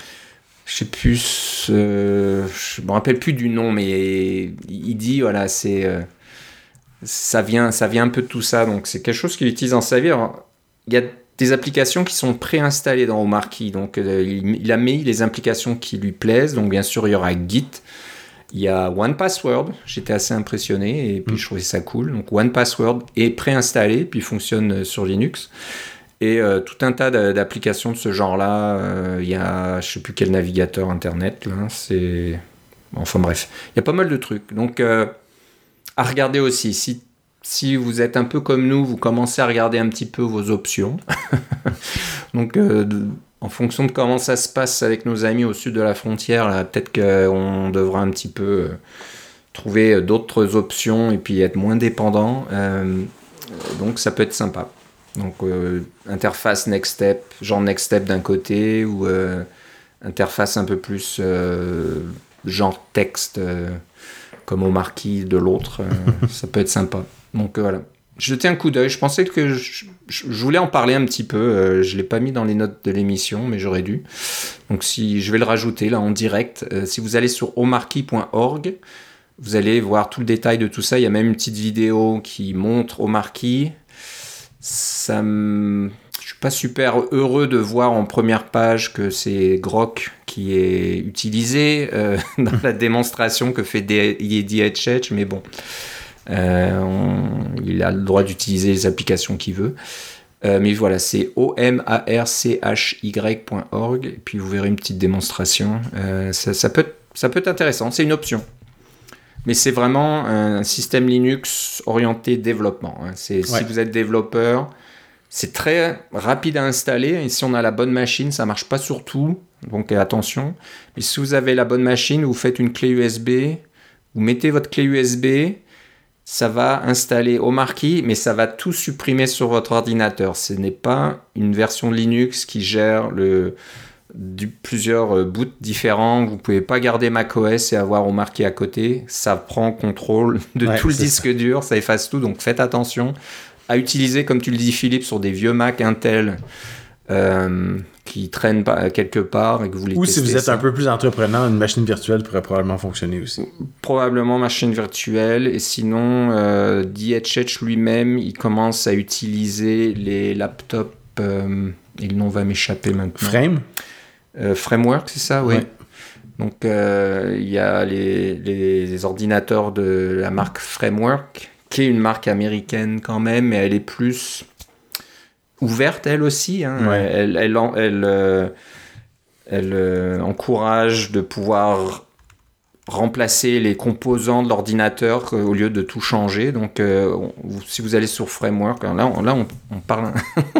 je sais plus, euh, je me rappelle plus du nom, mais il dit voilà, c'est euh, ça vient, ça vient un peu de tout ça. Donc c'est quelque chose qu'il utilise dans sa vie. Alors, il y a des applications qui sont préinstallées dans Omarky. Donc euh, il, il a mis les applications qui lui plaisent. Donc bien sûr il y aura Git. Il y a one password, j'étais assez impressionné et puis mmh. je trouvais ça cool. Donc one password est préinstallé puis fonctionne sur Linux. Et euh, tout un tas d'applications de ce genre-là. Euh, il y a, je ne sais plus quel navigateur internet, là, c'est... Enfin bref, il y a pas mal de trucs. Donc euh, à regarder aussi. Si, si vous êtes un peu comme nous, vous commencez à regarder un petit peu vos options. Donc... Euh, en fonction de comment ça se passe avec nos amis au sud de la frontière, là, peut-être qu'on devra un petit peu euh, trouver d'autres options et puis être moins dépendant. Euh, donc ça peut être sympa. Donc euh, interface NextStep, genre NextStep d'un côté, ou euh, interface un peu plus euh, genre texte, euh, comme au marquis de l'autre. Euh, ça peut être sympa. Donc euh, voilà. Jetez un coup d'œil. Je pensais que je, je, je voulais en parler un petit peu. Euh, je ne l'ai pas mis dans les notes de l'émission, mais j'aurais dû. Donc, si, je vais le rajouter là en direct. Euh, si vous allez sur omarky point org, vous allez voir tout le détail de tout ça. Il y a même une petite vidéo qui montre Omarky. Ça me... Je ne suis pas super heureux de voir en première page que c'est Grok qui est utilisé euh, dans la démonstration que fait D H H, mais bon... Euh, on, il a le droit d'utiliser les applications qu'il veut. Euh, mais voilà, c'est o m a r c h y point org. Et puis vous verrez une petite démonstration. Euh, ça, ça, peut, ça peut être intéressant, c'est une option. Mais c'est vraiment un système Linux orienté développement. Hein. C'est, ouais. Si vous êtes développeur, c'est très rapide à installer. Et si on a la bonne machine, ça ne marche pas sur tout. Donc attention. Mais si vous avez la bonne machine, vous faites une clé U S B, vous mettez votre clé U S B, ça va installer Omarkey, mais ça va tout supprimer sur votre ordinateur. Ce n'est pas une version Linux qui gère le... Du, plusieurs boots différents. Vous ne pouvez pas garder macOS et avoir Omarkey à côté. Ça prend contrôle de ouais, tout le disque ça. dur, ça efface tout. Donc faites attention à utiliser, comme tu le dis Philippe, sur des vieux Mac Intel euh, qui traînent pas, quelque part et que vous les Ou testez. Si vous êtes ça. un peu plus entreprenant, une machine virtuelle pourrait probablement fonctionner aussi. Probablement machine virtuelle. Et sinon, euh, D H H lui-même, il commence à utiliser les laptops. Euh, et le nom va m'échapper maintenant. Frame Euh, framework, c'est ça, oui. Ouais. Donc, il euh, y a les, les ordinateurs de la marque Framework, qui est une marque américaine quand même, mais elle est plus ouverte, elle aussi. Hein. Ouais. Elle, elle, elle, elle, euh, elle euh, encourage de pouvoir remplacer les composants de l'ordinateur au lieu de tout changer. Donc, euh, on, si vous allez sur Framework, là, on, là, on, on parle...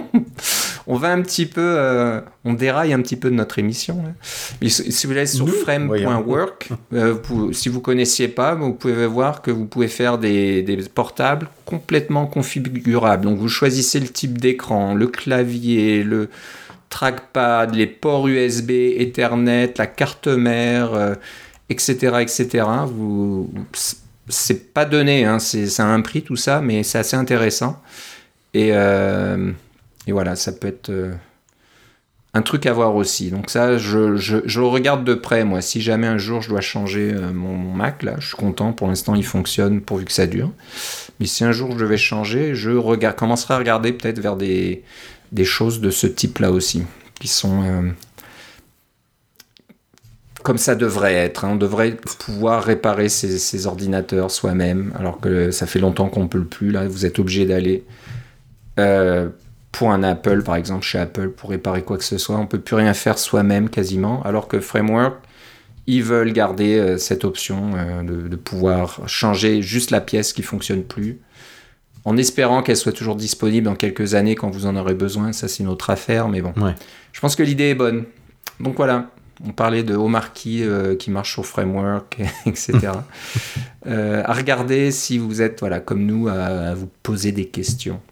on va un petit peu... Euh, on déraille un petit peu de notre émission. Là. Mais si vous allez sur frame point work, euh, vous, si vous ne connaissiez pas, vous pouvez voir que vous pouvez faire des, des portables complètement configurables. Donc, vous choisissez le type d'écran, le clavier, le trackpad, les ports U S B, Ethernet, la carte mère... Euh, etc, etc. Vous, c'est pas donné, hein, c'est, ça a un prix tout ça, mais c'est assez intéressant. Et, euh, et voilà, ça peut être euh, un truc à voir aussi. Donc ça, je, je, je le regarde de près, moi. Si jamais un jour je dois changer euh, mon, mon Mac, là, je suis content. Pour l'instant, il fonctionne pourvu que ça dure. Mais si un jour je devais changer, je regarde, commencerai à regarder peut-être vers des, des choses de ce type-là aussi, qui sont... Euh, comme ça devrait être. Hein. On devrait pouvoir réparer ces, ces ordinateurs soi-même, alors que ça fait longtemps qu'on ne peut le plus. Là, vous êtes obligé d'aller euh, pour un Apple, par exemple, chez Apple, pour réparer quoi que ce soit. On ne peut plus rien faire soi-même quasiment, alors que Framework, ils veulent garder euh, cette option euh, de, de pouvoir changer juste la pièce qui ne fonctionne plus, en espérant qu'elle soit toujours disponible dans quelques années quand vous en aurez besoin. Ça, c'est une autre affaire, mais bon. Ouais. Je pense que l'idée est bonne. Donc voilà. On parlait de Omarkey euh, qui marche sur Framework, et cetera. euh, à regarder si vous êtes, voilà, comme nous, à, à vous poser des questions.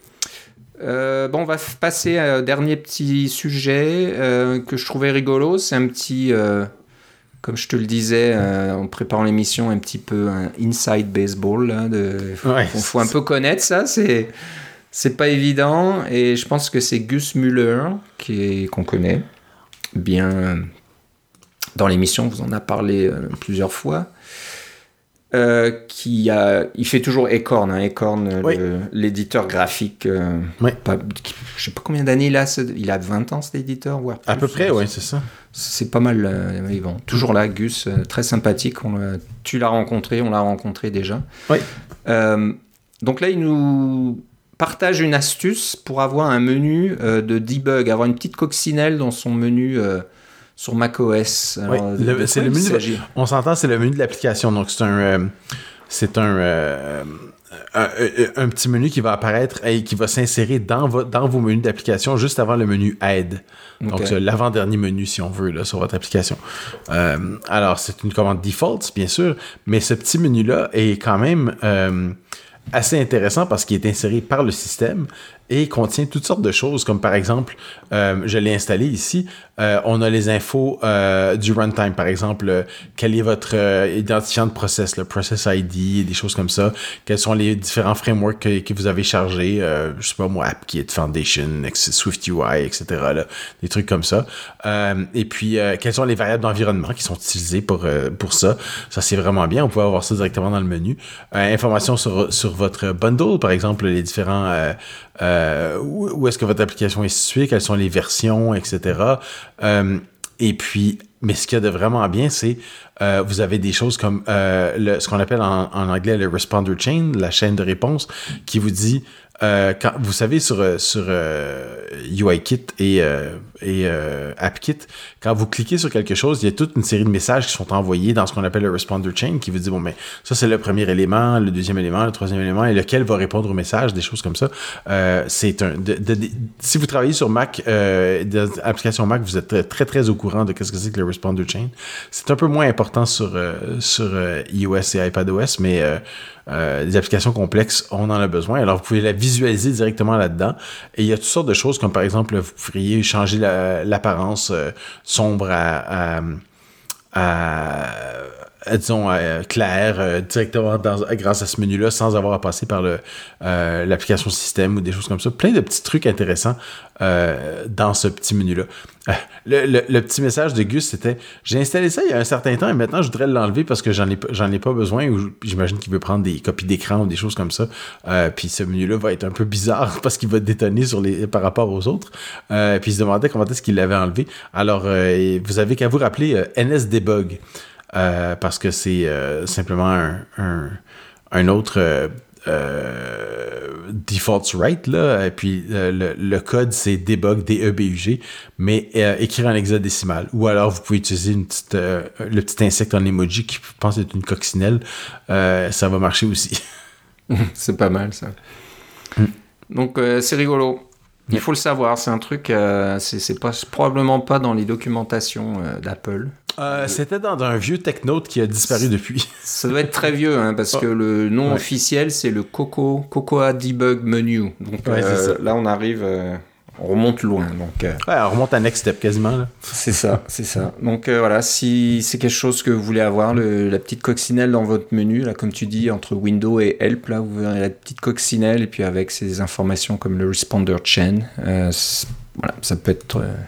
Euh, bon, on va f- passer à un dernier petit sujet euh, que je trouvais rigolo. C'est un petit, euh, comme je te le disais euh, en préparant l'émission, un petit peu un inside baseball. Là, de, ouais, faut, faut un peu connaître ça. C'est, c'est pas évident. Et je pense que c'est Gus Muller qui est, qu'on connaît bien. Dans l'émission, vous en a parlé euh, plusieurs fois. Euh, qui a, il fait toujours Acorn, hein, Acorn, oui. le, l'éditeur graphique. Euh, oui. Pas, je sais pas combien d'années il a. Il a vingt ans cet éditeur, voire plus. À peu près, oui, c'est ça. C'est pas mal. Euh, ils vont toujours là, Gus, euh, très sympathique. On l'a, tu l'as rencontré, on l'a rencontré déjà. Oui. Euh, donc là, il nous partage une astuce pour avoir un menu euh, de debug, avoir une petite coccinelle dans son menu. Euh, Sur macOS. Alors, oui, le, c'est le menu de, on s'entend, c'est le menu de l'application. Donc, c'est un, euh, c'est un, euh, un, un, un petit menu qui va apparaître et qui va s'insérer dans, vo, dans vos menus d'application juste avant le menu Aide. Okay. Donc, c'est l'avant-dernier menu, si on veut, là, sur votre application. Euh, alors, c'est une commande default, bien sûr, mais ce petit menu-là est quand même euh, assez intéressant parce qu'il est inséré par le système et contient toutes sortes de choses, comme par exemple, euh, je l'ai installé ici, euh, on a les infos euh, du runtime, par exemple, euh, quel est votre euh, identifiant de process, le process I D, des choses comme ça, quels sont les différents frameworks que, que vous avez chargés, euh, je sais pas moi, AppKit, Foundation, SwiftUI, et cetera, là, des trucs comme ça. Euh, et puis, euh, quelles sont les variables d'environnement qui sont utilisées pour, euh, pour ça. Ça, c'est vraiment bien, on peut avoir ça directement dans le menu. Euh, information sur, sur votre bundle, par exemple, les différents... Euh, Euh, où, où est-ce que votre application est située, quelles sont les versions, et cetera. Euh, et puis, mais ce qu'il y a de vraiment bien, c'est euh, vous avez des choses comme euh, le, ce qu'on appelle en, en anglais le responder chain, la chaîne de réponse, qui vous dit Euh, quand, vous savez, sur, sur euh, U I Kit et, euh, et euh, AppKit, quand vous cliquez sur quelque chose, il y a toute une série de messages qui sont envoyés dans ce qu'on appelle le responder chain, qui vous dit, bon, mais ça, c'est le premier élément, le deuxième élément, le troisième élément, et lequel va répondre au message, des choses comme ça. Euh, c'est un... De, de, de, si vous travaillez sur Mac, euh, d'application Mac, vous êtes très, très, très au courant de qu'est-ce que c'est que le responder chain. C'est un peu moins important sur, euh, sur euh, iOS et iPadOS, mais... Euh, Euh, des applications complexes, on en a besoin. Alors, vous pouvez la visualiser directement là-dedans. Et il y a toutes sortes de choses, comme par exemple, vous pourriez changer la, l'apparence euh, sombre à, à, à, à disons, à clair euh, directement dans, grâce à ce menu-là, sans avoir à passer par le, euh, l'application système ou des choses comme ça. Plein de petits trucs intéressants euh, dans ce petit menu-là. Euh, le, le, le petit message de Gus, c'était « J'ai installé ça il y a un certain temps et maintenant, je voudrais l'enlever parce que j'en ai, j'en ai pas besoin. » Ou j'imagine qu'il veut prendre des copies d'écran ou des choses comme ça. Euh, puis ce menu-là va être un peu bizarre parce qu'il va détonner sur les, par rapport aux autres. Euh, puis il se demandait comment est-ce qu'il l'avait enlevé. Alors, euh, vous avez qu'à vous rappeler euh, N S Debug euh, parce que c'est euh, simplement un, un, un autre... Euh, Euh, defaults right là, et puis euh, le, le code c'est debug, D E B U G, mais euh, écrit en hexadécimal, ou alors vous pouvez utiliser une petite, euh, le petit insecte en emoji qui je pense être une coccinelle, euh, ça va marcher aussi. C'est pas mal ça. Mm. Donc euh, c'est rigolo. Il faut le savoir, c'est un truc, euh, c'est, c'est pas, probablement pas dans les documentations euh, d'Apple. Euh, c'était dans un vieux TechNote qui a disparu c'est, depuis. Ça doit être très vieux, hein, parce oh. que le nom ouais. officiel, c'est le Coco, Cocoa Debug Menu. Donc ouais, euh, là, on arrive, euh, on remonte loin. Donc, euh, ouais, on remonte à Next Step quasiment. Là. C'est ça, c'est ça. Donc euh, voilà, si c'est quelque chose que vous voulez avoir, le, la petite coccinelle dans votre menu, là, comme tu dis, entre Windows et Help, là, vous verrez la petite coccinelle, et puis avec ces informations comme le Responder Chain, euh, voilà, ça peut être euh,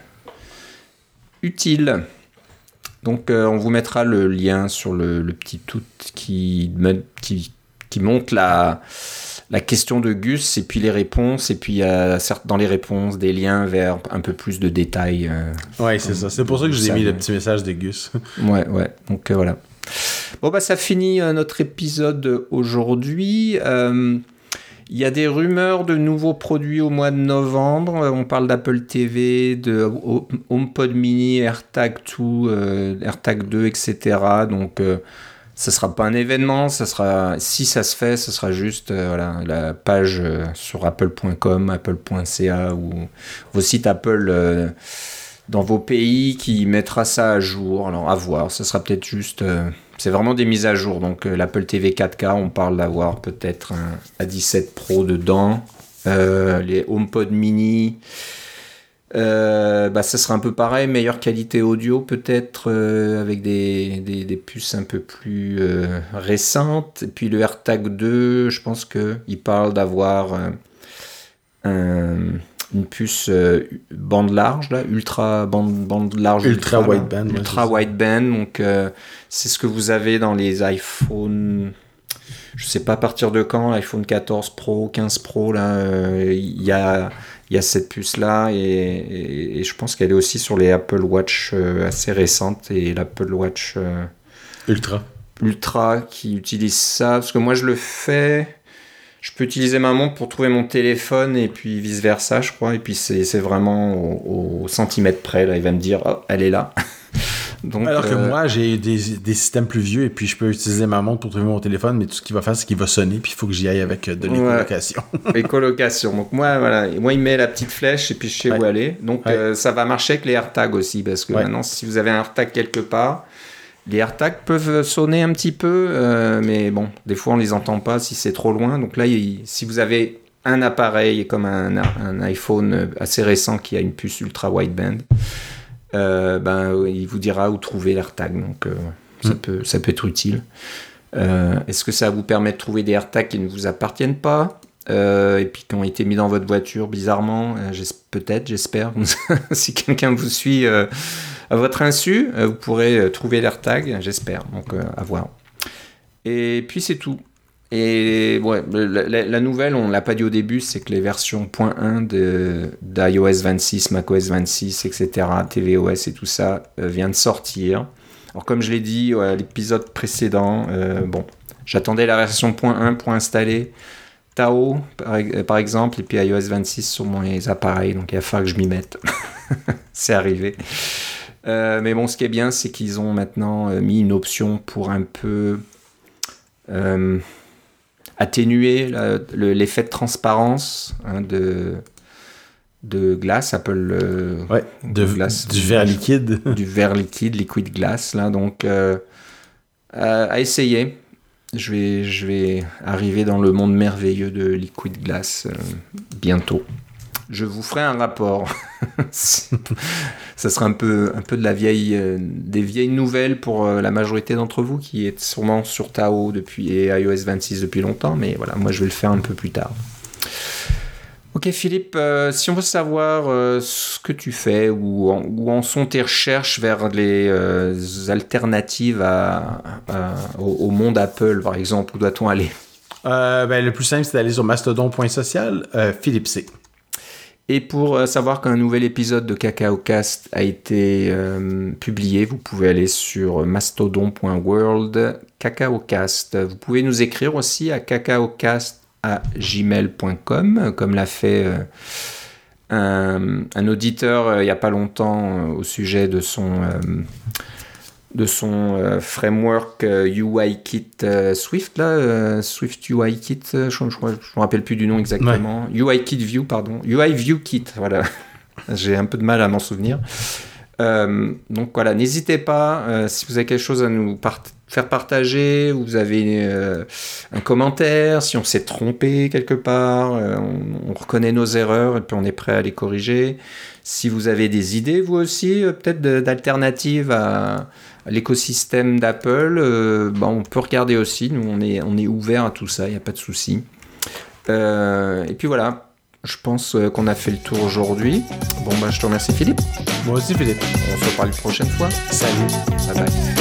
utile. Donc, euh, on vous mettra le lien sur le, le petit tout qui, qui, qui montre la, la question de Gus et puis les réponses. Et puis, il y a certes dans les réponses des liens vers un peu plus de détails. Euh, oui, c'est ça. C'est pour ça que je vous ai mis le petit message de Gus. ouais, ouais. Donc, euh, voilà. Bon, bah, ça finit euh, notre épisode aujourd'hui. Euh, Il y a des rumeurs de nouveaux produits au mois de novembre. On parle d'Apple T V, de HomePod Mini, AirTag deux, euh, AirTag deux, et cetera. Donc, euh, ça ne sera pas un événement. Ça sera, si ça se fait, ce sera juste euh, voilà, la page euh, sur apple point com, apple point c a ou vos sites Apple euh, dans vos pays qui mettra ça à jour. Alors, à voir. Ça sera peut-être juste... Euh, c'est vraiment des mises à jour. Donc, euh, l'Apple T V quatre K, on parle d'avoir peut-être un A dix-sept Pro dedans. Euh, les HomePod Mini, euh, bah, ça sera un peu pareil. Meilleure qualité audio, peut-être, euh, avec des, des, des puces un peu plus euh, récentes. Et puis, le AirTag deux, je pense qu'il parle d'avoir euh, un... une puce euh, bande large, là, ultra bande, bande large, ultra, ultra wideband, ultra ouais, wideband. Donc euh, c'est ce que vous avez dans les iPhone. Je sais pas à partir de quand, l'iPhone quatorze Pro, quinze Pro, là, il euh, y a il y a cette puce là et, et, et je pense qu'elle est aussi sur les Apple Watch euh, assez récentes et l'Apple Watch euh, Ultra. Ultra qui utilise ça parce que moi je le fais. Je peux utiliser ma montre pour trouver mon téléphone et puis vice-versa, je crois. Et puis, c'est, c'est vraiment au, au centimètre près. Là. Il va me dire, oh, elle est là. Donc, alors que euh... moi, j'ai des, des systèmes plus vieux et puis je peux utiliser ma montre pour trouver mon téléphone, mais tout ce qu'il va faire, c'est qu'il va sonner puis il faut que j'y aille avec de l'écolocation. Ouais, écolocation. Donc, moi, voilà. Moi, il met la petite flèche et puis je sais ouais. où elle est. Donc, ouais. euh, ça va marcher avec les AirTags aussi parce que ouais. maintenant, si vous avez un AirTag quelque part... Les AirTags peuvent sonner un petit peu, euh, mais bon, des fois on les entend pas si c'est trop loin. Donc là, il, si vous avez un appareil comme un, un iPhone assez récent qui a une puce ultra wideband, euh, ben il vous dira où trouver l'AirTag. Donc euh, mmh. ça peut ça peut être utile. Euh, est-ce que ça vous permet de trouver des AirTags qui ne vous appartiennent pas euh, et puis qui ont été mis dans votre voiture bizarrement, euh, j'es- peut-être, j'espère. Si quelqu'un vous suit. Euh, À votre insu, euh, vous pourrez euh, trouver l'AirTag, j'espère. Donc, euh, à voir. Et puis, c'est tout. Et ouais, la, la, la nouvelle, on ne l'a pas dit au début, c'est que les versions point un de, d'iOS vingt-six, macOS vingt-six, et cetera, tvOS et tout ça, euh, vient de sortir. Alors comme je l'ai dit à l'épisode précédent, euh, bon, j'attendais la version point un pour installer Tao, par, par exemple, et puis iOS vingt-six sur mes appareils, donc il va falloir que je m'y mette. C'est arrivé. Euh, mais bon, ce qui est bien, c'est qu'ils ont maintenant euh, mis une option pour un peu... Euh, atténuer la, le, l'effet de transparence hein, de, de glace, Apple euh, ouais, de, glace, du verre liquide. Du verre liquide, liquid glass. Là, donc, euh, à, à essayer. Je vais, je vais arriver dans le monde merveilleux de liquid glass euh, bientôt. Je vous ferai un rapport. Ça sera un peu, un peu de la vieille, euh, des vieilles nouvelles pour euh, la majorité d'entre vous qui est sûrement sur Tao depuis, et iOS vingt-six depuis longtemps, mais voilà, moi je vais le faire un peu plus tard. Ok Philippe, euh, si on veut savoir euh, ce que tu fais, où en, où en sont tes recherches vers les euh, alternatives à, à, au, au monde Apple, par exemple, où doit-on aller? euh, ben, Le plus simple, c'est d'aller sur mastodon point social, euh, Philippe C. Et pour euh, savoir qu'un nouvel épisode de CacaoCast a été euh, publié, vous pouvez aller sur mastodon point world, CacaoCast. Vous pouvez nous écrire aussi à cacaocast arobase gmail point com, comme l'a fait euh, un, un auditeur euh, il n'y a pas longtemps euh, au sujet de son... Euh, de son euh, framework euh, U I Kit euh, Swift, là, euh, Swift U I Kit, euh, je ne me rappelle plus du nom exactement. Ouais. U I Kit View, pardon. U I View Kit, voilà. J'ai un peu de mal à m'en souvenir. Euh, donc voilà, n'hésitez pas, euh, si vous avez quelque chose à nous part- faire partager, vous avez euh, un commentaire, si on s'est trompé quelque part, euh, on, on reconnaît nos erreurs et puis on est prêt à les corriger. Si vous avez des idées, vous aussi, euh, peut-être de, d'alternatives à... l'écosystème d'Apple, euh, bah on peut regarder aussi. Nous, on est, on est ouvert à tout ça, il n'y a pas de souci. Euh, et puis voilà, je pense qu'on a fait le tour aujourd'hui. Bon, bah, je te remercie, Philippe. Moi aussi, Philippe. On se reparle une prochaine fois. Salut. Bye bye.